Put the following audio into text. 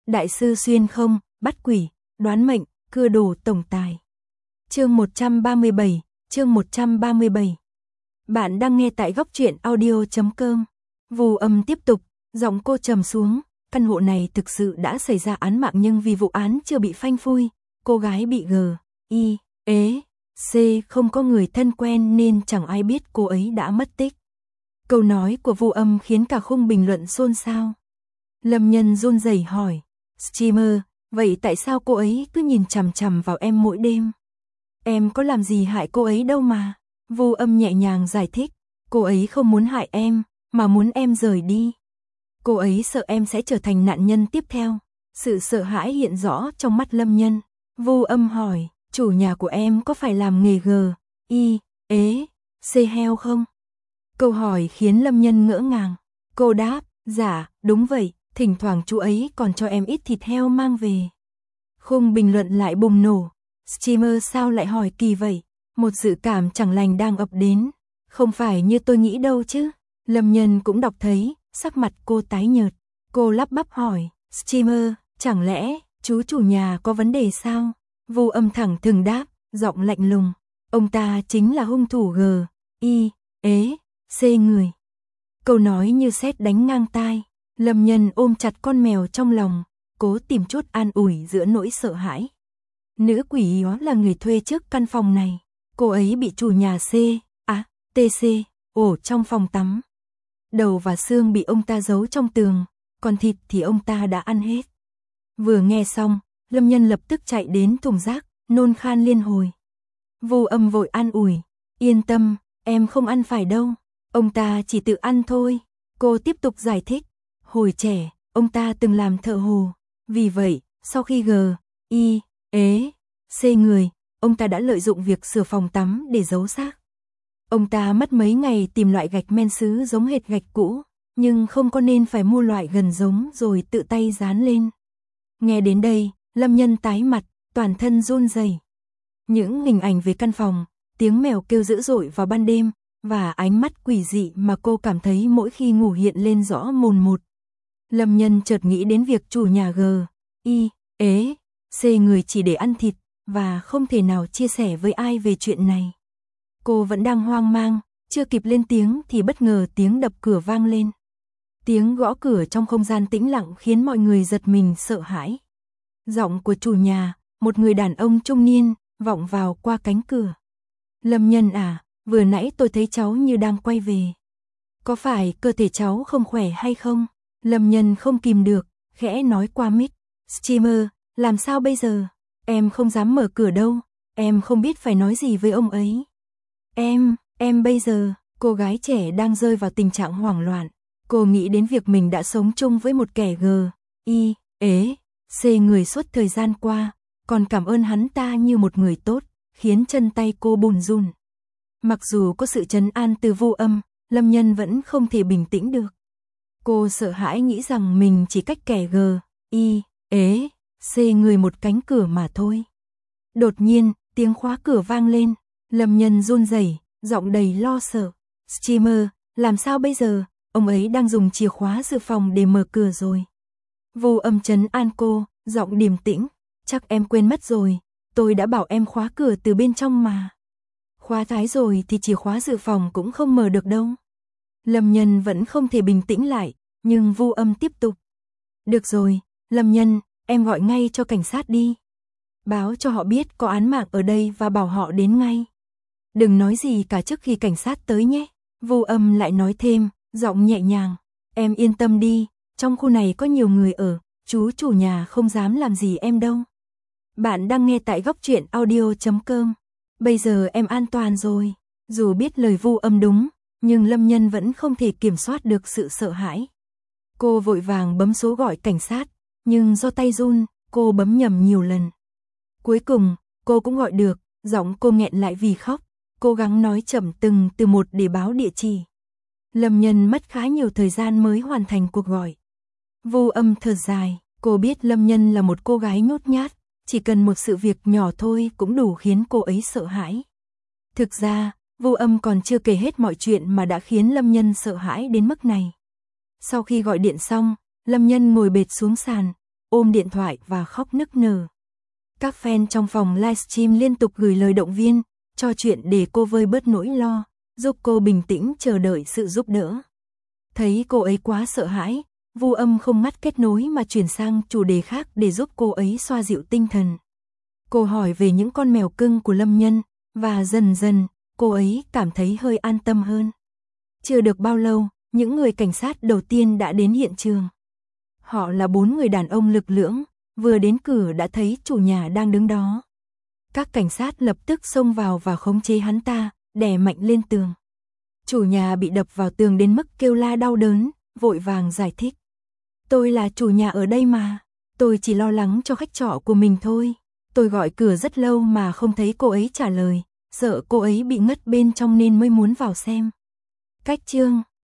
Đại sư xuyên không, bắt quỷ, đoán mệnh, cưa đồ tổng tài. Chương 137, chương 137. Bạn đang nghe tại góc truyện audio.com. Vù âm tiếp tục, giọng cô trầm xuống, căn hộ này thực sự đã xảy ra án mạng nhưng vì vụ án chưa bị phanh phui, cô gái bị G.I.E.C không có người thân quen nên chẳng ai biết cô ấy đã mất tích. Câu nói của Vu Âm khiến cả khung bình luận xôn xao. Lâm Nhân run rẩy hỏi, streamer, vậy tại sao cô ấy cứ nhìn chằm chằm vào em mỗi đêm? Em có làm gì hại cô ấy đâu mà. Vu Âm nhẹ nhàng giải thích, cô ấy không muốn hại em, mà muốn em rời đi. Cô ấy sợ em sẽ trở thành nạn nhân tiếp theo. Sự sợ hãi hiện rõ trong mắt Lâm Nhân. Vu Âm hỏi, chủ nhà của em có phải làm nghề G.I.E.C heo không? Câu hỏi khiến Lâm Nhân ngỡ ngàng. Cô đáp, dạ, đúng vậy, thỉnh thoảng chú ấy còn cho em ít thịt heo mang về. Khung bình luận lại bùng nổ. Streamer sao lại hỏi kỳ vậy? Một dự cảm chẳng lành đang ập đến. Không phải như tôi nghĩ đâu chứ. Lâm Nhân cũng đọc thấy, sắc mặt cô tái nhợt. Cô lắp bắp hỏi, streamer, chẳng lẽ chú chủ nhà có vấn đề sao? Vu Âm thẳng thừng đáp, giọng lạnh lùng. Ông ta chính là hung thủ G.I.E.C người. Câu nói như sét đánh ngang tai. Lâm Nhân ôm chặt con mèo trong lòng, cố tìm chút an ủi giữa nỗi sợ hãi. Nữ quỷ đó là người thuê trước căn phòng này. Cô ấy bị chủ nhà TC ổ trong phòng tắm. Đầu và xương bị ông ta giấu trong tường, còn thịt thì ông ta đã ăn hết. Vừa nghe xong, Lâm Nhân lập tức chạy đến thùng rác, nôn khan liên hồi. Vu Âm vội an ủi, yên tâm, em không ăn phải đâu, ông ta chỉ tự ăn thôi. Cô tiếp tục giải thích, hồi trẻ, ông ta từng làm thợ hồ, vì vậy, sau khi G.I.E.C người, ông ta đã lợi dụng việc sửa phòng tắm để giấu xác. Ông ta mất mấy ngày tìm loại gạch men sứ giống hệt gạch cũ, nhưng không có nên phải mua loại gần giống rồi tự tay dán lên. Nghe đến đây, Lâm Nhân tái mặt, toàn thân run rẩy. Những hình ảnh về căn phòng, tiếng mèo kêu dữ dội vào ban đêm, và ánh mắt quỷ dị mà cô cảm thấy mỗi khi ngủ hiện lên rõ mồn một. Lâm Nhân chợt nghĩ đến việc chủ nhà G.I.E.C người chỉ để ăn thịt, và không thể nào chia sẻ với ai về chuyện này. Cô vẫn đang hoang mang, chưa kịp lên tiếng thì bất ngờ tiếng đập cửa vang lên. Tiếng gõ cửa trong không gian tĩnh lặng khiến mọi người giật mình sợ hãi. Giọng của chủ nhà, một người đàn ông trung niên, vọng vào qua cánh cửa. Lâm Nhân à, vừa nãy tôi thấy cháu như đang quay về. Có phải cơ thể cháu không khỏe hay không? Lâm Nhân không kìm được, khẽ nói qua mic. Streamer, làm sao bây giờ? Em không dám mở cửa đâu, em không biết phải nói gì với ông ấy. Em bây giờ, cô gái trẻ đang rơi vào tình trạng hoảng loạn. Cô nghĩ đến việc mình đã sống chung với một kẻ G.I.E.C người suốt thời gian qua, còn cảm ơn hắn ta như một người tốt, khiến chân tay cô bùn run. Mặc dù có sự trấn an từ Vu Âm, Lâm Nhân vẫn không thể bình tĩnh được. Cô sợ hãi nghĩ rằng mình chỉ cách kẻ G.I.E.C người một cánh cửa mà thôi. Đột nhiên, tiếng khóa cửa vang lên. Lâm Nhân run rẩy, giọng đầy lo sợ. Streamer, làm sao bây giờ? Ông ấy đang dùng chìa khóa dự phòng để mở cửa rồi. Vu Âm trấn an cô, giọng điềm tĩnh. Chắc em quên mất rồi, tôi đã bảo em khóa cửa từ bên trong mà. Khóa thái rồi thì chìa khóa dự phòng cũng không mở được đâu. Lâm Nhân vẫn không thể bình tĩnh lại, nhưng Vu Âm tiếp tục. Được rồi, Lâm Nhân, em gọi ngay cho cảnh sát đi. Báo cho họ biết có án mạng ở đây và bảo họ đến ngay. Đừng nói gì cả trước khi cảnh sát tới nhé. Vu Âm lại nói thêm, giọng nhẹ nhàng. Em yên tâm đi, trong khu này có nhiều người ở, chú chủ nhà không dám làm gì em đâu. Bạn đang nghe tại góc truyện audio.com. Bây giờ em an toàn rồi. Dù biết lời Vu Âm đúng, nhưng Lâm Nhân vẫn không thể kiểm soát được sự sợ hãi. Cô vội vàng bấm số gọi cảnh sát, nhưng do tay run, cô bấm nhầm nhiều lần. Cuối cùng, cô cũng gọi được, giọng cô nghẹn lại vì khóc, cố gắng nói chậm từng từ một để báo địa chỉ. Lâm Nhân mất khá nhiều thời gian mới hoàn thành cuộc gọi. Vu Âm thở dài, cô biết Lâm Nhân là một cô gái nhút nhát, chỉ cần một sự việc nhỏ thôi cũng đủ khiến cô ấy sợ hãi. Thực ra, Vu Âm còn chưa kể hết mọi chuyện mà đã khiến Lâm Nhân sợ hãi đến mức này. Sau khi gọi điện xong, Lâm Nhân ngồi bệt xuống sàn, ôm điện thoại và khóc nức nở. Các fan trong phòng livestream liên tục gửi lời động viên, trò chuyện để cô vơi bớt nỗi lo, giúp cô bình tĩnh chờ đợi sự giúp đỡ. Thấy cô ấy quá sợ hãi, Vu Âm không ngắt kết nối mà chuyển sang chủ đề khác để giúp cô ấy xoa dịu tinh thần. Cô hỏi về những con mèo cưng của Lâm Nhân, và dần dần, cô ấy cảm thấy hơi an tâm hơn. Chưa được bao lâu, những người cảnh sát đầu tiên đã đến hiện trường. Họ là 4 người đàn ông lực lưỡng, vừa đến cửa đã thấy chủ nhà đang đứng đó. Các cảnh sát lập tức xông vào và khống chế hắn ta, đè mạnh lên tường. Chủ nhà bị đập vào tường đến mức kêu la đau đớn, vội vàng giải thích. Tôi là chủ nhà ở đây mà, tôi chỉ lo lắng cho khách trọ của mình thôi. Tôi gọi cửa rất lâu mà không thấy cô ấy trả lời, sợ cô ấy bị ngất bên trong nên mới muốn vào xem. Cách chương